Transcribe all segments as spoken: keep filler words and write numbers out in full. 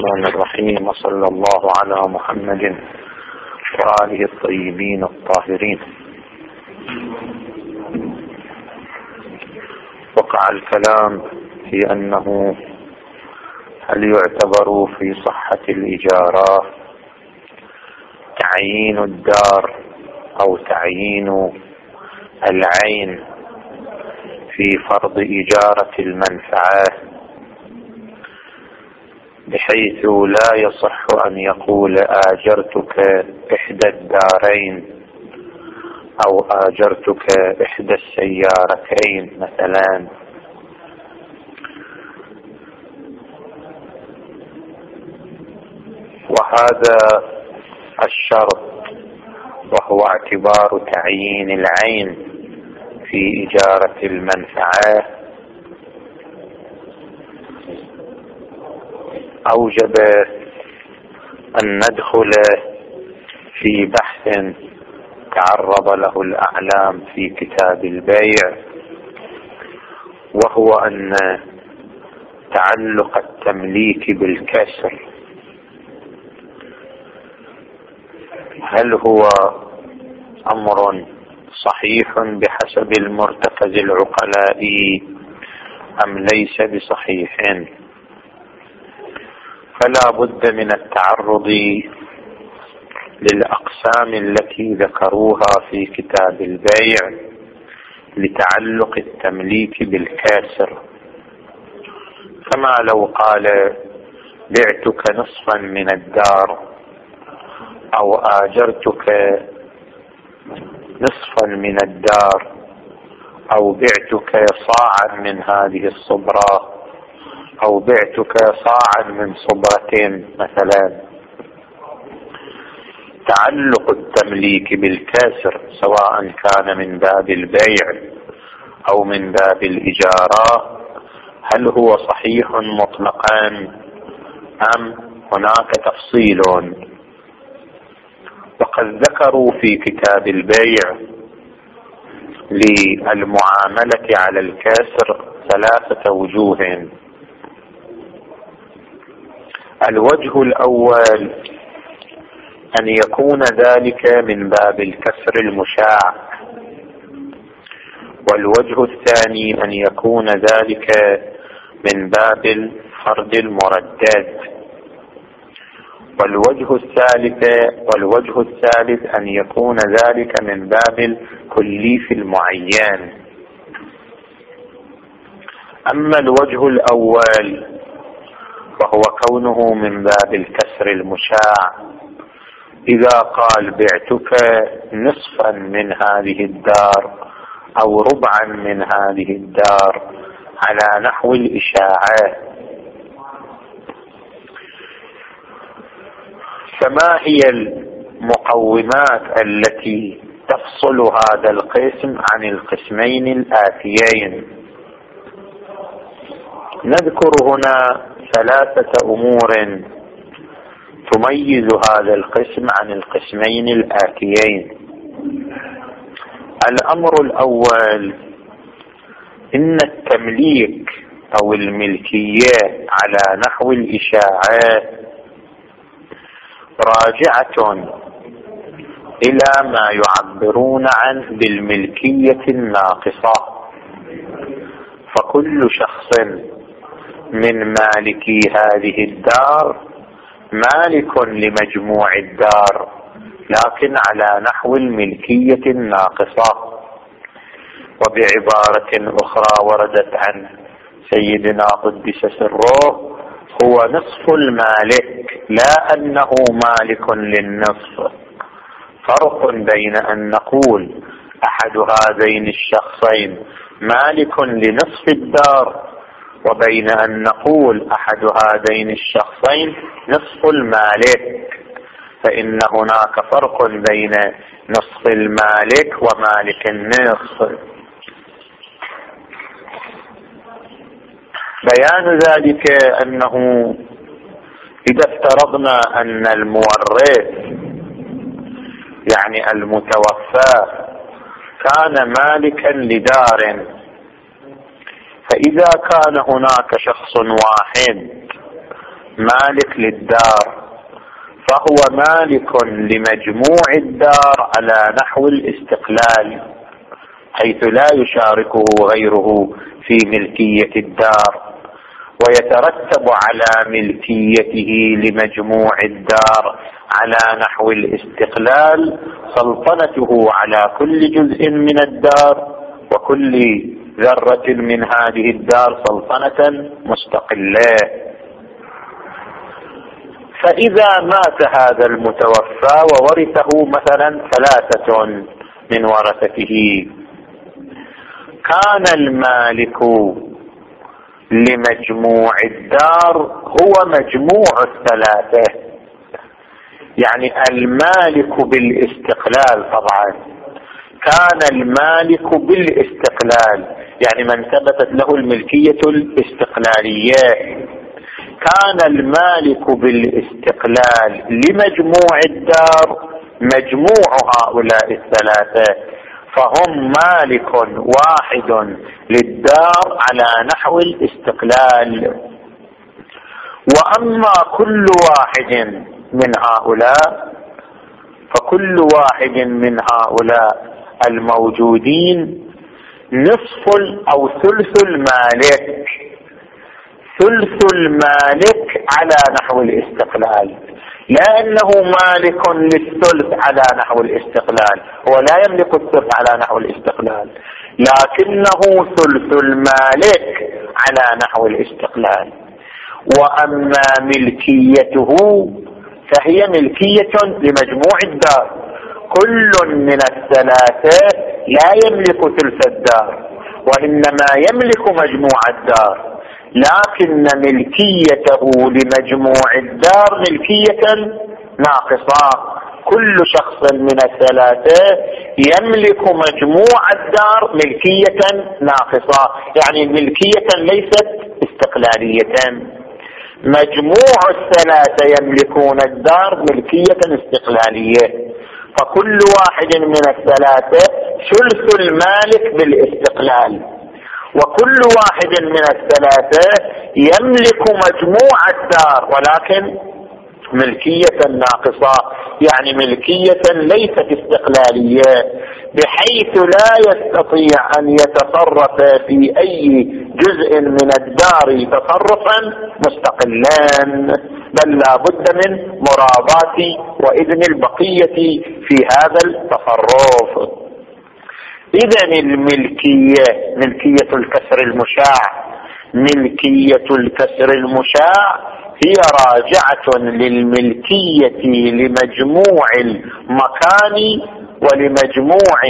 الرحمن الرحيم، وصلى الله على محمد وآله الطيبين الطاهرين. وقع الكلام في أنه هل يعتبر في صحة الإجارة تعيين الدار أو تعيين العين في فرض إجارة المنفعة، بحيث لا يصح أن يقول آجرتك إحدى الدارين أو آجرتك إحدى السيارتين مثلا. وهذا الشرط وهو اعتبار تعيين العين في إجارة المنفعة أوجب أن ندخل في بحث تعرض له الأعلام في كتاب البيع، وهو أن تعلق التمليك بالكسر هل هو أمر صحيح بحسب المرتكز العقلاء أم ليس بصحيح؟ فلا بد من التعرض للأقسام التي ذكروها في كتاب البيع لتعلق التمليك بالكاسر. كما لو قال بعتك نصفا من الدار أو آجرتك نصفا من الدار أو بعتك صاعا من هذه الصبرة أو بعتك صاعا من صبرتين مثلا. تعلق التمليك بالكاسر سواء كان من باب البيع أو من باب الإجارة هل هو صحيح مطلقا أم هناك تفصيل؟ وقد ذكروا في كتاب البيع للمعاملة على الكاسر ثلاثة وجوه. الوجه الأول أن يكون ذلك من باب الكسر المشاع، والوجه الثاني أن يكون ذلك من باب الفرض المردد، والوجه الثالث والوجه الثالث أن يكون ذلك من باب الكليف المعين. أما الوجه الأول وهو كونه من باب الكسر المشاع، إذا قال بعتك نصفا من هذه الدار أو ربعا من هذه الدار على نحو الإشاعة، فما هي المقومات التي تفصل هذا القسم عن القسمين الآتيين؟ نذكر هنا ثلاثة أمور تميز هذا القسم عن القسمين الآتيين. الأمر الأول إن التمليك أو الملكية على نحو الإشاعة راجعة إلى ما يعبرون عنه بالملكية الناقصة، فكل شخص من مالكي هذه الدار مالك لمجموع الدار لكن على نحو الملكية الناقصة. وبعبارة أخرى وردت عن سيدنا قدس سره هو نصف المالك لا أنه مالك للنصف. فرق بين أن نقول أحد هذين الشخصين مالك لنصف الدار وبين أن نقول أحد هذين الشخصين نصف المالك، فإن هناك فرق بين نصف المالك ومالك النصف. بيان ذلك أنه إذا افترضنا أن المورث يعني المتوفى كان مالكا لدار، فإذا كان هناك شخص واحد مالك للدار، فهو مالك لمجموع الدار على نحو الاستقلال، حيث لا يشاركه غيره في ملكية الدار، ويترتب على ملكيته لمجموع الدار على نحو الاستقلال سلطنته على كل جزء من الدار وكل ذرة من هذه الدار سلطنة مستقلة. فإذا مات هذا المتوفى وورثه مثلا ثلاثة من ورثته، كان المالك لمجموع الدار هو مجموع الثلاثة، يعني المالك بالاستقلال. طبعا كان المالك بالاستقلال يعني من ثبتت له الملكية الاستقلالية، كان المالك بالاستقلال لمجموع الدار مجموع هؤلاء الثلاثة، فهم مالك واحد للدار على نحو الاستقلال. وأما كل واحد من هؤلاء فكل واحد من هؤلاء الموجودين نصف أو ثلث المالك، ثلث المالك على نحو الاستقلال، لا أنه مالك للثلث على نحو الاستقلال، هو لا يملك الثلث على نحو الاستقلال، لكنه ثلث المالك على نحو الاستقلال. وأما ملكيته فهي ملكية لمجموع الدار، كل من الثلاثة لا يملك ثلث الدار وإنما يملك مجموع الدار، لكن ملكيته لمجموع الدار ملكية ناقصة. كل شخص من الثلاثة يملك مجموع الدار ملكية ناقصة، يعني ملكية ليست استقلالية. مجموع الثلاثة يملكون الدار ملكية استقلالية، فكل واحد من الثلاثة ثلث المالك بالاستقلال، وكل واحد من الثلاثة يملك مجموع الدار ولكن ملكية ناقصة، يعني ملكية ليست استقلالية، بحيث لا يستطيع أن يتصرف في أي جزء من الدار تصرفا مستقلا، بل لا بد من مراضاة وإذن البقية في هذا التصرف. إذن الملكية ملكية الكسر المشاع ملكية الكسر المشاع هي راجعة للملكية لمجموع المكان ولمجموع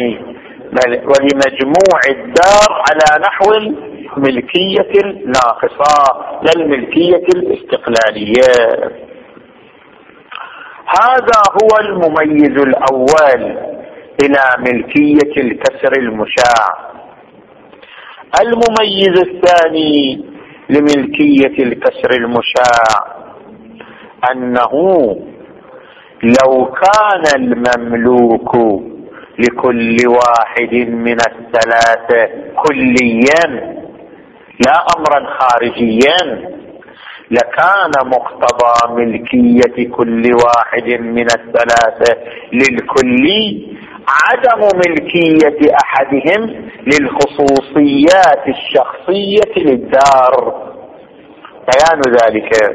ولمجموع الدار على نحو الملكية الناقصة لا الملكية الاستقلالية. هذا هو المميز الأول إلى ملكية الكسر المشاع. المميز الثاني لملكية الكسر المشاع أنه لو كان المملوك لكل واحد من الثلاثة كليا لا أمرا خارجيا، لكان مقتضى ملكية كل واحد من الثلاثة للكلي عدم ملكية أحدهم للخصوصيات الشخصية للدار. بيان ذلك: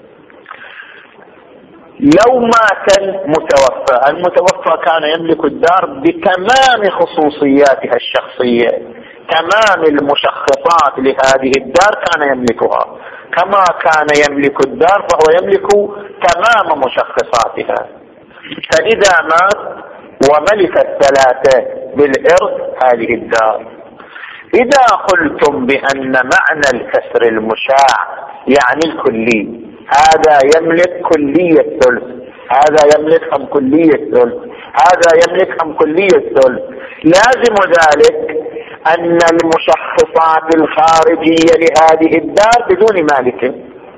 لو مات المتوفى المتوفى كان يملك الدار بتمام خصوصياتها الشخصية، تمام المشخصات لهذه الدار كان يملكها، كما كان يملك الدار فهو يملك تمام مشخصاتها. فإذا مات وملك الثلاثة بالإرث هذه الدار، إذا قلتم بأن معنى الكسر المشاع يعني الكلي، هذا يملك كلية الثلث، هذا يملك أم كلية الثلث، هذا يملك أم كلية الثلث، لازم ذلك أن المشخصات الخارجية لهذه الدار بدون مالك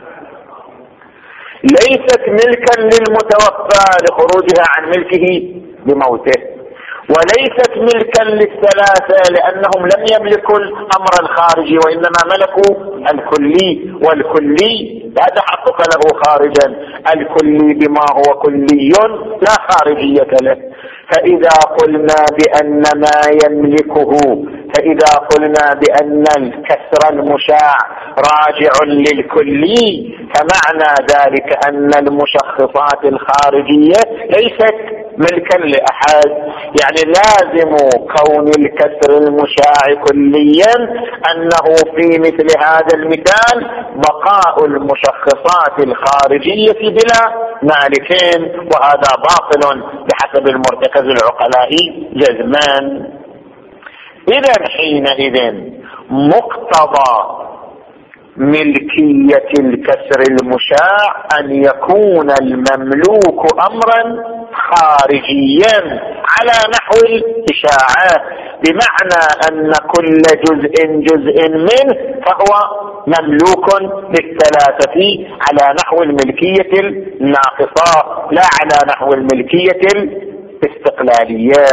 ليست ملكا للمتوفى لخروجها عن ملكه بموته، وليست ملكا للثلاثة لأنهم لم يملكوا الأمر الخارجي وإنما ملكوا الكلي، والكلي لا تحقق له خارجا. الكلي بما هو كلي لا خارجية له. فإذا قلنا بأن ما يملكه فإذا قلنا بأن الكسر المشاع راجع للكلي فمعنى ذلك أن المشخصات الخارجية ليست ملكا لأحد. يعني لازم كون الكسر المشاع كليا أنه في مثل هذا المثال بقاء المشخصات الخارجية بلا مالكين، وهذا باطل بحسب المرتكز العقلائي جزمان. إذن حينئذ مقتضى ملكية الكسر المشاع أن يكون المملوك أمرا خارجيا على نحو الإشاعة، بمعنى أن كل جزء جزء منه فهو مملوك للثلاثة على نحو الملكية الناقصة لا على نحو الملكية الاستقلالية.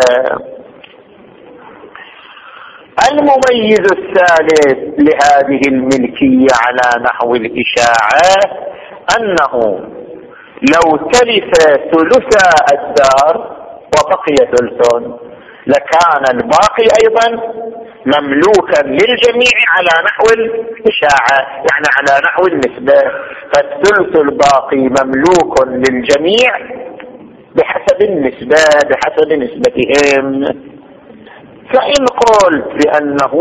المميز الثالث لهذه الملكية على نحو الإشاعة أنه لو تلف ثلث الدار وبقي ثلث لكان الباقي أيضا مملوكا للجميع على نحو الإشاعة، يعني على نحو النسبة. فالثلث الباقي مملوك للجميع بحسب النسبة بحسب نسبتهم. فإن قلت بأنه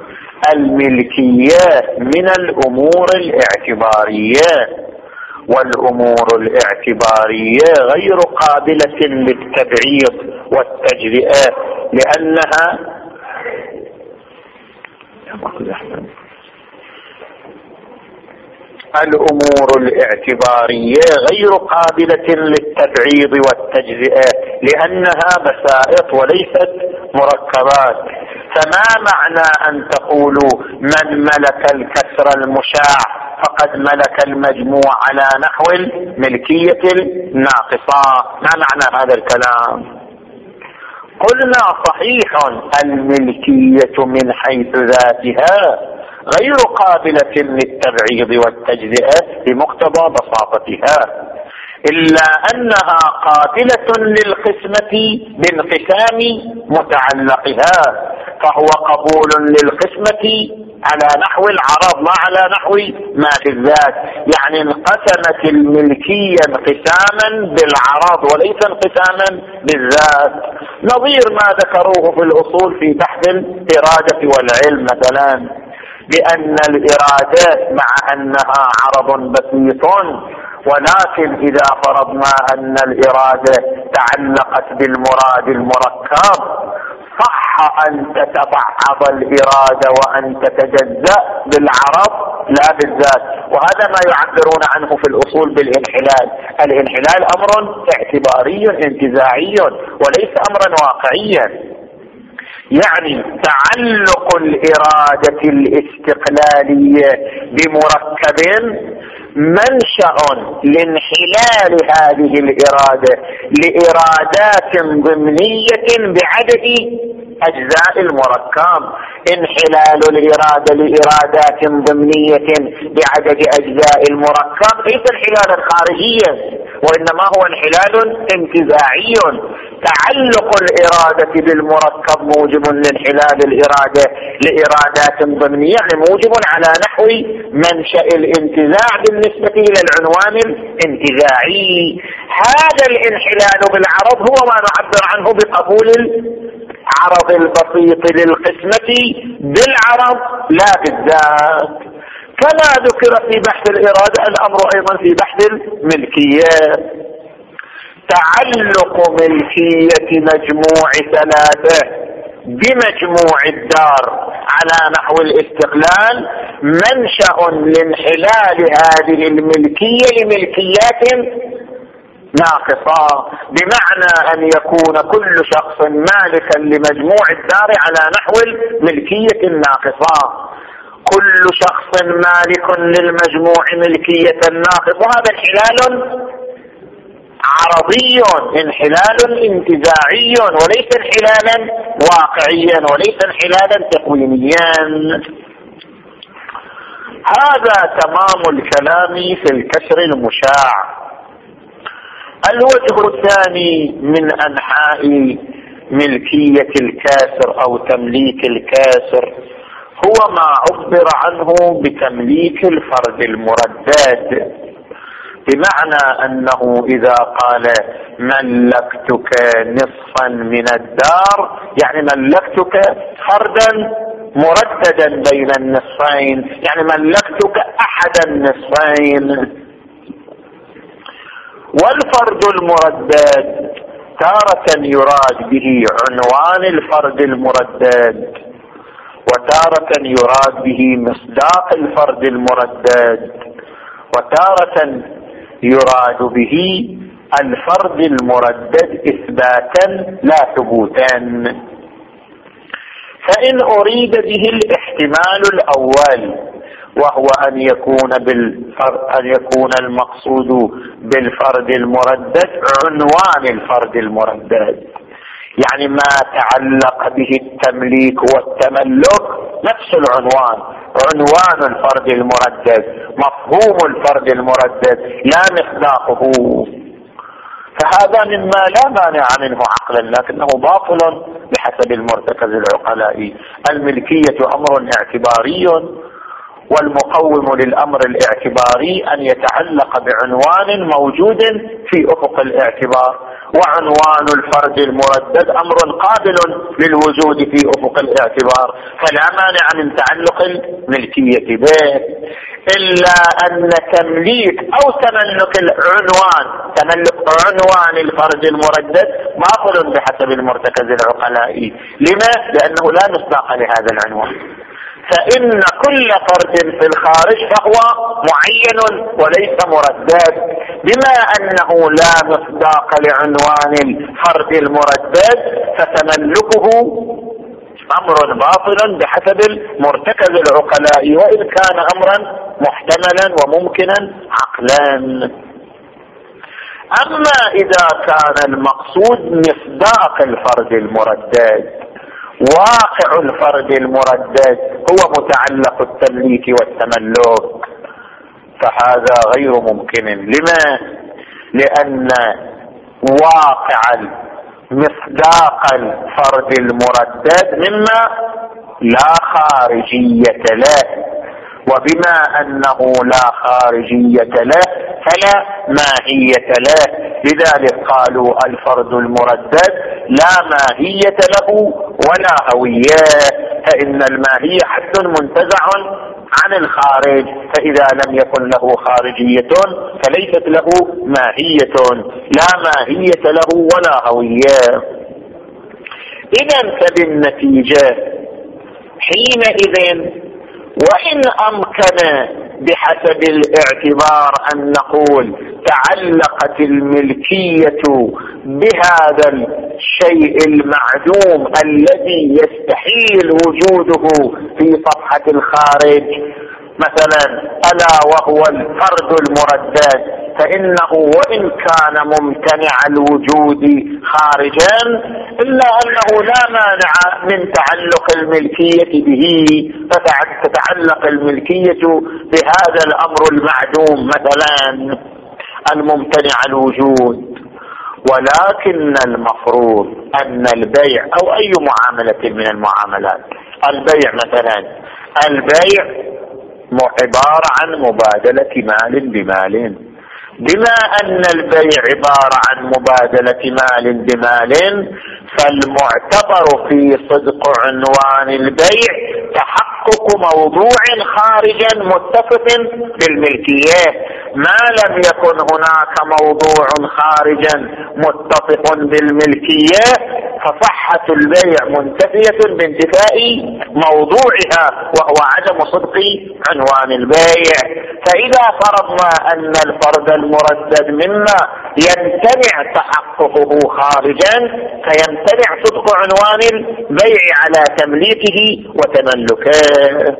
الملكية من الأمور الاعتبارية، والأمور الاعتبارية غير قابلة للتبعيض والتجزئة لأنها الأمور الاعتبارية غير قابلة للتبعيض والتجزئة لأنها بسائط وليست مركبات. فما معنى أن تقولوا من ملك الكسر المشاع فقد ملك المجموع على نحو الملكية الناقصة؟ ما معنى هذا الكلام؟ قلنا صحيح الملكية من حيث ذاتها غير قابلة للتبعيض والتجزئة بمقتضى بساطتها، إلا أنها قابلة للقسمة بانقسام متعلقها، فهو قبول للقسمة على نحو العرض لا على نحو ما في الذات. يعني انقسمت الملكية انقساما بالعرض وليس انقساما بالذات، نظير ما ذكروه في الأصول في بحث الإرادة والعلم مثلا، لأن الإرادات مع أنها عرض بسيط ولكن إذا فرضنا أن الإرادة تعلقت بالمراد المركب صح أن تتبعض الإرادة وأن تتجزأ بالعرض لا بالذات. وهذا ما يعبرون عنه في الأصول بالانحلال. الانحلال أمر اعتباري انتزاعي وليس أمرا واقعيا. يعني تعلق الإرادة الاستقلالية بمركب منشأ لانحلال هذه الإرادة لإرادات ضمنية بعدد أجزاء المركب. انحلال الإرادة لإرادات ضمنية بعدد أجزاء المركب ليس انحلالا خارجيا وإنما هو انحلال انتزاعي. تعلق الإرادة بالمركب موجب لانحلال الإرادة لإرادات ضمنية، يعني موجب على نحو منشأ الانتزاع بالنسبة إلى العنوان الانتزاعي. هذا الانحلال بالعرض هو ما نعبر عنه بقبول العرض البسيط للقسمة بالعرض لا بالذات. كما ذكر في بحث الإرادة الأمر أيضا في بحث الملكية. تعلق ملكية مجموع ثلاثة بمجموع الدار على نحو الاستقلال منشأ لانحلال هذه الملكية لملكيات ناقصة، بمعنى أن يكون كل شخص مالكا لمجموع الدار على نحو الملكية الناقصة. كل شخص مالك للمجموع ملكية ناقصة هذا انحلال عرضي انحلال انتزاعي وليس انحلالا واقعيا وليس انحلالا تقويميا. هذا تمام الكلام في الكسر المشاع. الوجه الثاني من أنحاء ملكية الكاسر أو تمليك الكاسر هو ما عبر عنه بتمليك الفرد المردد، بمعنى أنه إذا قال ملكتك نصفا من الدار يعني ملكتك فردا مرددا بين النصفين، يعني ملكتك أحد النصفين. والفرد المردد تارة يراد به عنوان الفرد المردد، وتارة يراد به مصداق الفرد المردد، وتارة يراد به الفرد المردد إثباتا لا ثبوتا. فإن أريد به الاحتمال الأول وهو أن يكون بالفرد أن يكون المقصود بالفرد المردد عنوان الفرد المردد، يعني ما تعلق به التمليك والتملك نفس العنوان، عنوان الفرد المردد، مفهوم الفرد المردد لا مصداقه، فهذا مما لا مانع منه عقلا لكنه باطل بحسب المرتكز العقلائي. الملكية أمر اعتباري، والمقوم للأمر الاعتباري أن يتعلق بعنوان موجود في أفق الاعتبار، وعنوان الفرد المردد أمر قابل للوجود في أفق الاعتبار، فلا مانع من تعلق الملكية به، إلا أن تمليك أو تملك العنوان تملك عنوان الفرد المردد باطل بحسب المرتكز العقلائي. لما؟ لأنه لا مصداق لهذا العنوان، فإن كل فرد في الخارج فهو معين وليس مردد، بما أنه لا مصداق لعنوان الفرد المردد فتملكه أمر باطل بحسب المرتكز العقلائي، وإن كان أمرا محتملا وممكنا عقلا. أما إذا كان المقصود مصداق الفرد المردد، واقع الفرد المردد هو متعلق التمليك والتملك، فهذا غير ممكن. لما؟ لأن واقع مصداق الفرد المردد مما لا خارجية له، وبما أنه لا خارجية له فلا ماهية له، لذلك قالوا الفرد المردد لا ماهية له ولا هوية، فإن الماهية حد منتزع عن الخارج، فإذا لم يكن له خارجية فليست له ماهية، لا ماهية له ولا هوية. إذن فبالنتيجة حينئذ وإن أمكن بحسب الاعتبار أن نقول تعلقت الملكية بهذا الشيء المعدوم الذي يستحيل وجوده في صفحة الخارج، مثلا ألا وهو الفرد المردد، فإنه وإن كان ممتنع الوجود خارجا إلا أنه لا مانع من تعلق الملكية به، فتتعلق الملكية بهذا الأمر المعدوم مثلا الممتنع الوجود. ولكن المفروض أن البيع أو أي معاملة من المعاملات، البيع مثلا، البيع عبارة عن مبادلة مال بمال، بما أن البيع عبارة عن مبادلة مال بمال فالمعتبر في صدق عنوان البيع تحقق موضوع خارجا متصف بالملكية. ما لم يكن هناك موضوع خارجا متصف بالملكية فصحة البيع منتفية بانتفاء موضوعها وهو عدم صدق عنوان البيع. فإذا فرضنا أن الفرد المردد مما يمتنع تحققه خارجا فيمتنع صدق عنوان البيع على تمليكه وتملكه.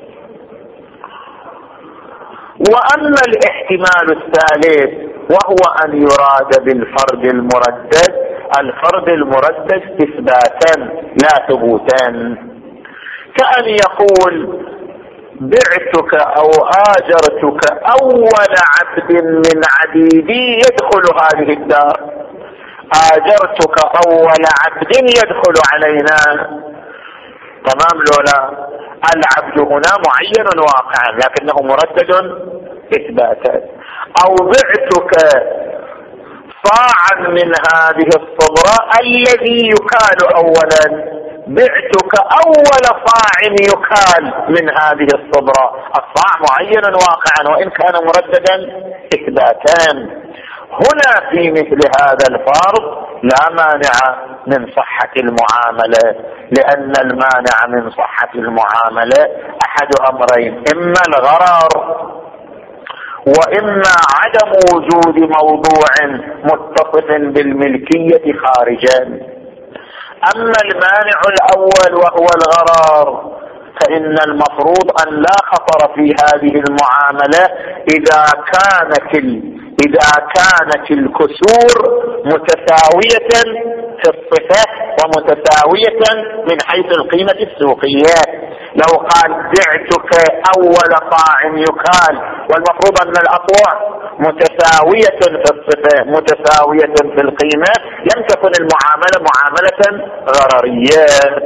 وأما الاحتمال الثالث وهو أن يراد بالفرد المردد الفرد المردد إثباتا لا ثبوتا، كأن يقول بعتك أو آجرتك أول عبد من عبيدي يدخل هذه الدار. آجرتك أول عبد يدخل علينا، تمام لولا؟ العبد هنا معين واقعا لكنه مردد إثباتا. أو بعتك صاعا من هذه الصبرة الذي يكال أولا، بعتك أول صاع يكال من هذه الصبرة. الصاع معينا واقعا وإن كان مرددا إثباتان. هنا في مثل هذا الفرض لا مانع من صحة المعاملة، لأن المانع من صحة المعاملة أحد أمرين: إما الغرر وإما عدم وجود موضوع متصف بالملكية خارجا. أما المانع الأول وهو الغرر فإن المفروض أن لا خطر في هذه المعاملة إذا كانت ال... إذا كانت الكسور متساوية في الصفة ومتساوية من حيث القيمة السوقية. لو قال بعتك أول صاع يكال والمفروض أن الأطواع متساوية في الصفة متساوية في القيمة، لم تكن المعاملة معاملة غررية.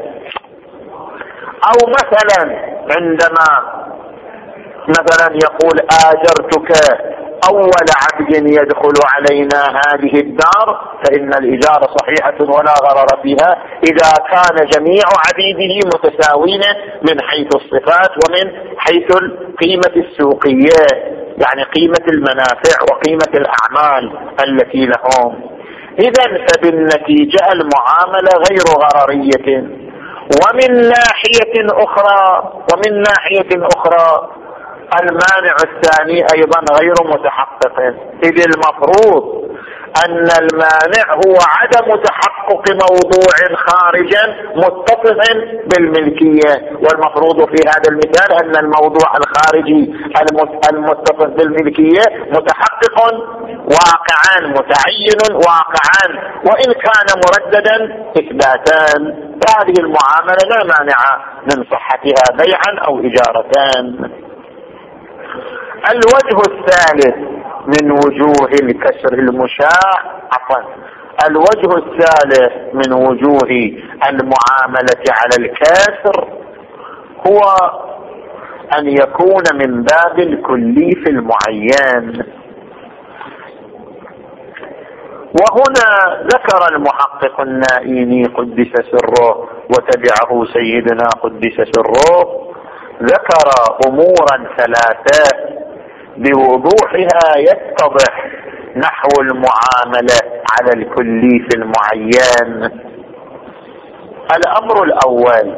أو مثلا عندما مثلا يقول آجرتك أول عبد يدخل علينا هذه الدار، فإن الإجارة صحيحة ولا غرر فيها إذا كان جميع عبيده متساوين من حيث الصفات ومن حيث القيمة السوقية، يعني قيمة المنافع وقيمة الأعمال التي لهم. إذن فبالنتيجة المعاملة غير غررية. ومن ناحية أخرى ومن ناحية أخرى المانع الثاني أيضا غير متحقق، إذ المفروض أن المانع هو عدم تحقق موضوع خارجا متصف بالملكية، والمفروض في هذا المثال أن الموضوع الخارجي المتصف بالملكية متحقق واقعا متعين واقعا وإن كان مرددا إثباتان. هذه المعاملة لا مانع من صحتها بيعا أو إجارتان. الوجه الثالث من وجوه الكسر المشاع عفوا الوجه الثالث من وجوه المعاملة على الكسر هو أن يكون من باب الكلي في المعين. وهنا ذكر المحقق النائيني قدس سره وتبعه سيدنا قدس سره ذكر أمورا ثلاثة بوضوحها يتضح نحو المعاملة على الكلي في المعين. الأمر الأول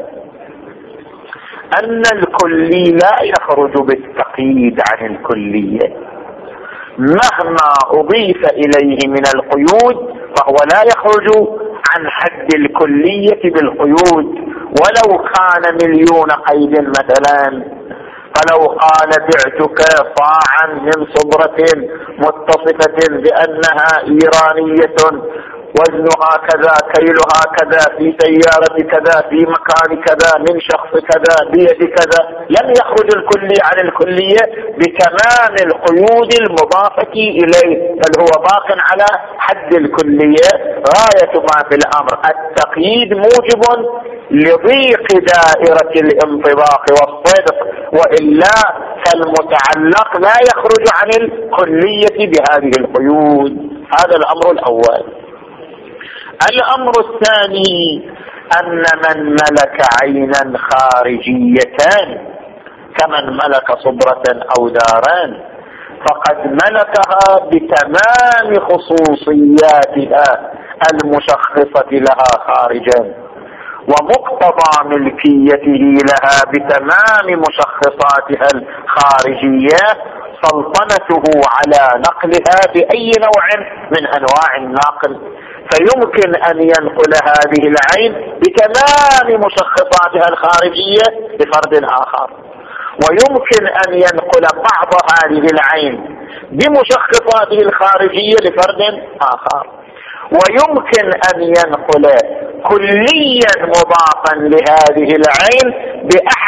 أن الكلي لا يخرج بالتقييد عن الكلية، مهما أضيف إليه من القيود فهو لا يخرج عن حد الكلية بالقيود ولو كان مليون قيد مثلا. فلو قال بعتك صاعا من صبرة متصفة بأنها إيرانية وزنها كذا كيلها كذا في سيارة كذا في مكان كذا من شخص كذا بيد كذا، لم يخرج الكلي عن الكلية بتمام القيود المضافة إليه، بل هو باق على حد الكلية. غاية ما في الأمر التقييد موجب لضيق دائرة الانطباق والصدق، وإلا فالمتعلق لا يخرج عن الكلية بهذه القيود. هذا الأمر الأول. الأمر الثاني أن من ملك عينا خارجيتان كمن ملك صبرة أو داران فقد ملكها بتمام خصوصياتها المشخصة لها خارجا، ومقتضى ملكيته لها بتمام مشخصاتها الخارجية سلطنته على نقلها بأي نوع من أنواع النقل، فيمكن أن ينقل هذه العين بتمام مشخصاتها الخارجية لفرد آخر، ويمكن أن ينقل بعض هذه العين بمشخصاته الخارجية لفرد آخر، ويمكن أن ينقل كليا مضافا لهذه العين بأحد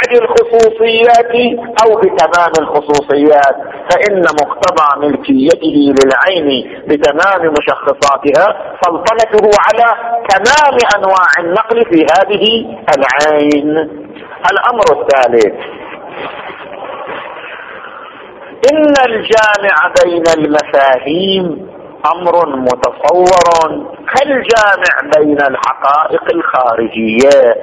ببعض الخصوصيات أو بتمام الخصوصيات، فإن مقتضى ملكيته للعين بتمام مشخصاتها سلطنته على تمام أنواع النقل في هذه العين. الأمر الثالث: إن الجامع بين المفاهيم أمر متصور كالجامع بين الحقائق الخارجية.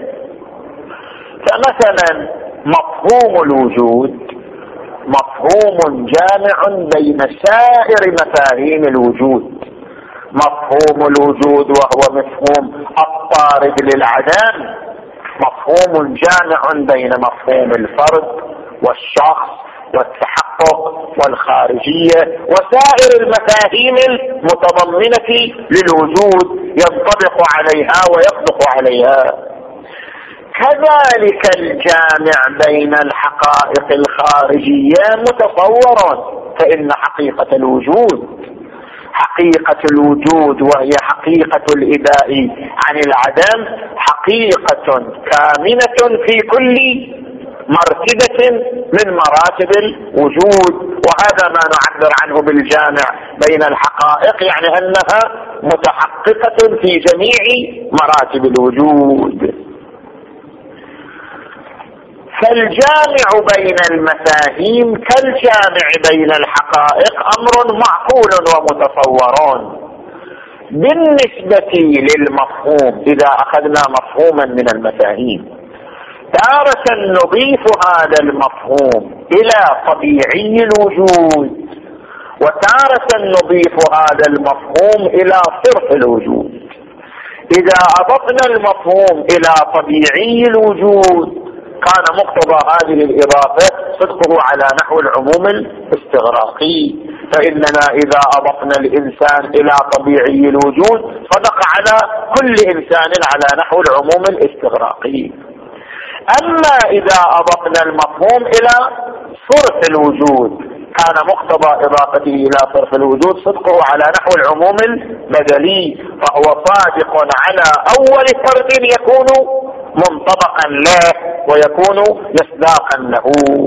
فمثلا مفهوم الوجود مفهوم جامع بين سائر مفاهيم الوجود. مفهوم الوجود وهو مفهوم الطارد للعدم مفهوم جامع بين مفهوم الفرد والشخص والتحقق والخارجية وسائر المفاهيم المتضمنة للوجود ينطبق عليها ويصدق عليها. كذلك الجامع بين الحقائق الخارجية متصور، فإن حقيقة الوجود حقيقة الوجود وهي حقيقة الإباء عن العدم حقيقة كامنة في كل مرتبة من مراتب الوجود، وهذا ما نعبر عنه بالجامع بين الحقائق، يعني أنها متحققة في جميع مراتب الوجود. فالجامع بين المفاهيم كالجامع بين الحقائق أمر معقول ومتصور. بالنسبة للمفهوم، إذا أخذنا مفهوما من المفاهيم، تارة نضيف هذا المفهوم إلى طبيعي الوجود، وتارة نضيف هذا المفهوم إلى صرف الوجود. إذا أضفنا المفهوم إلى طبيعي الوجود كان مقتضى هذه الإضافة صدقه على نحو العموم الاستغراقي، فإننا إذا أضفنا الإنسان إلى طبيعي الوجود صدق على كل إنسان على نحو العموم الاستغراقي. أما إذا أضفنا المفهوم إلى صرف الوجود كان مقتضى إضافته إلى صرف الوجود صدقه على نحو العموم البدلي، فهو صادق على أول فرد يكون منطبقا له ويكون مصداقا له.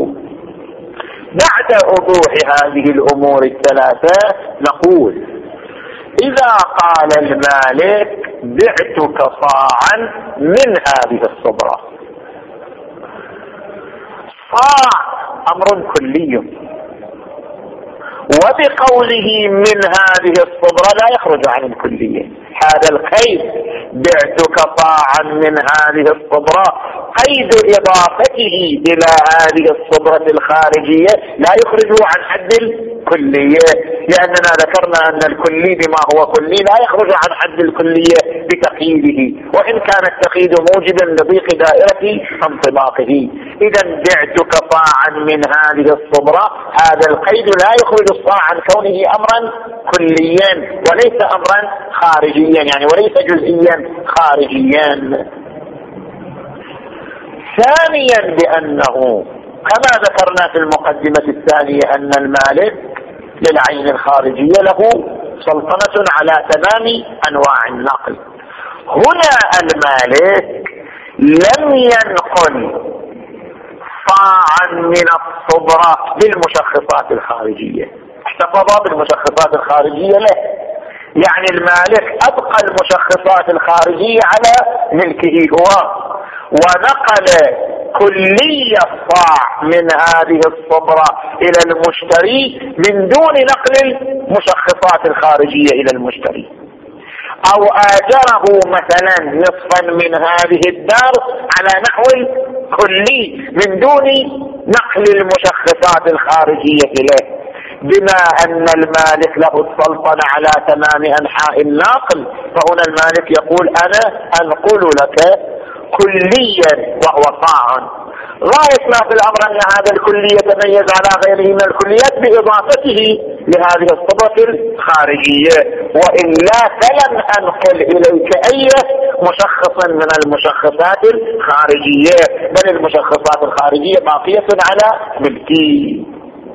بعد وضوح هذه الأمور الثلاثة نقول: إذا قال المالك بعتك صاعا من هذه الصبرة، صاع أمر كلي، وبقوله من هذه الصبرة لا يخرج عن الكلية. هذا القيد بعتك صاعا من هذه الصبرة قيد إضافته إلى هذه الصبرة الخارجية لا يخرج عن حد الكلية، لأننا ذكرنا أن الكلي بما هو كلي لا يخرج عن حد الكلية بتقييده، وإن كان التقييد موجبا لضيق دائرة انطباقه. إذا بعتك صاعا من هذه الصبرة، هذا القيد لا يخرج الصاع عن كونه أمرا كليا وليس أمرا خارجيا، يعني وليس جزئيا خارجيا. ثانيا بأنه كما ذكرنا في المقدمة الثانية أن المالك للعين الخارجية له سلطنة على تمام أنواع النقل. هنا المالك لم ينقل صاعا من الصبرة للمشخصات الخارجية، احتفظ بالمشخصات الخارجية له، يعني المالك أبقى المشخصات الخارجية على ملكه هو، ونقل كلية الصاع من هذه الصبرة إلى المشتري من دون نقل المشخصات الخارجية إلى المشتري، أو آجره مثلا نصفا من هذه الدار على نحو الكلي من دون نقل المشخصات الخارجية إليه، بما أن المالك له السلطنة على تمام أنحاء الناقل. فهنا المالك يقول أنا أنقل لك كليا وهو صاع. غاية ما في الأمر أن هذا الكلي يتميز على غيره من الكليات بإضافته لهذه الصبرة الخارجية، وإلا فلن أنقل إليك أي مشخص من المشخصات الخارجية، بل المشخصات الخارجية باقية على ملكي.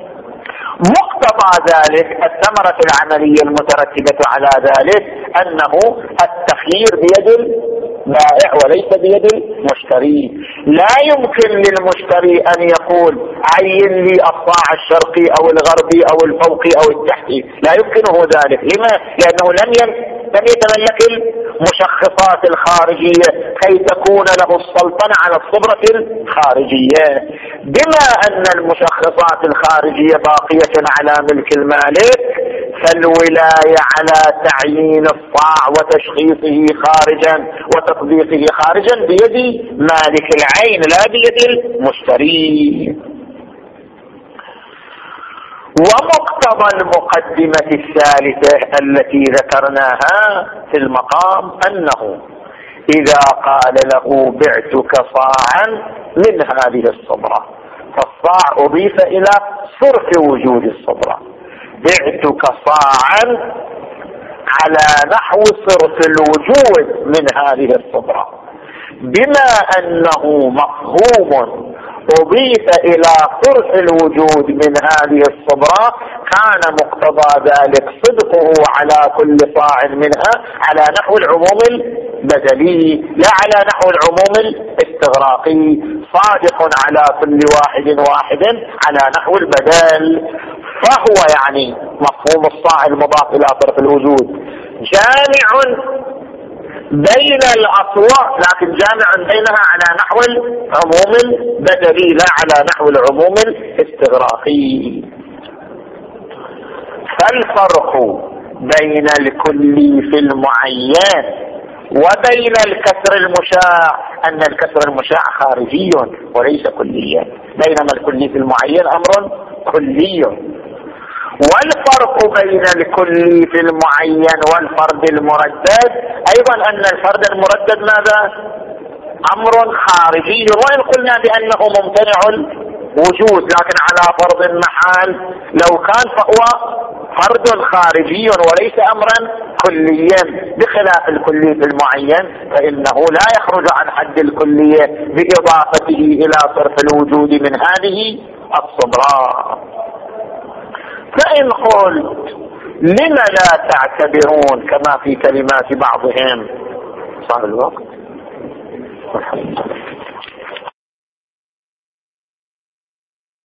مقتضى ذلك الثمرة العملية المترتبة على ذلك أنه التخيير بيد البائع وليس بيد المشتري. لا يمكن للمشتري أن يقول عين لي الصاع الشرقي أو الغربي أو الفوقي أو التحتي، لا يمكنه ذلك. لما؟ لأنه لم لم يتملك المشخصات الخارجية كي تكون له السلطنة على الصبرة الخارجية. بما أن المشخصات الخارجية باقية على ملك المالك، فالولاية على تعيين الصاع وتشخيصه خارجا وتطبيقه خارجا بيد مالك العين لا بيد المشتري. ومقتضى المقدمة الثالثة التي ذكرناها في المقام أنه إذا قال له بعتك صاعا من هذه الصبرة، فالصاع أضيف إلى صرف وجود الصبرة، بعتك صاعا على نحو صرف الوجود من هذه الصبرة، بما أنه مفهوم أضيف إلى صرف الوجود من هذه الصبرة، كان مقتضى ذلك صدقه على كل صاع منها على نحو العموم البدلي لا على نحو العموم الاستغراقي، صادق على كل واحد واحد على نحو البدل. فهو يعني مفهوم الصاع المضاف إلى صرف الوجود جامع بين الأصوات، لكن جامع بينها على نحو العموم البدلي لا على نحو العموم الاستغراقي. فالفرق بين الكلي في المعين وبين الكسر المشاع أن الكسر المشاع خارجي وليس كليا، بينما الكلي في المعين أمر كلي. والفرق بين الكلي في المعين والفرد المردد أيضا أن الفرد المردد ماذا؟ أمر خارجي، وإن قلنا بأنه ممتنع الوجود لكن على فرض المحال لو كان فهو فرد خارجي وليس أمرا كليا، بخلاف الكلي في المعين فإنه لا يخرج عن حد الكلية بإضافته إلى صرف الوجود من هذه الصبرات. فإن قلت لما لا تعتبرون كما في كلمات بعضهم؟ صار الوقت.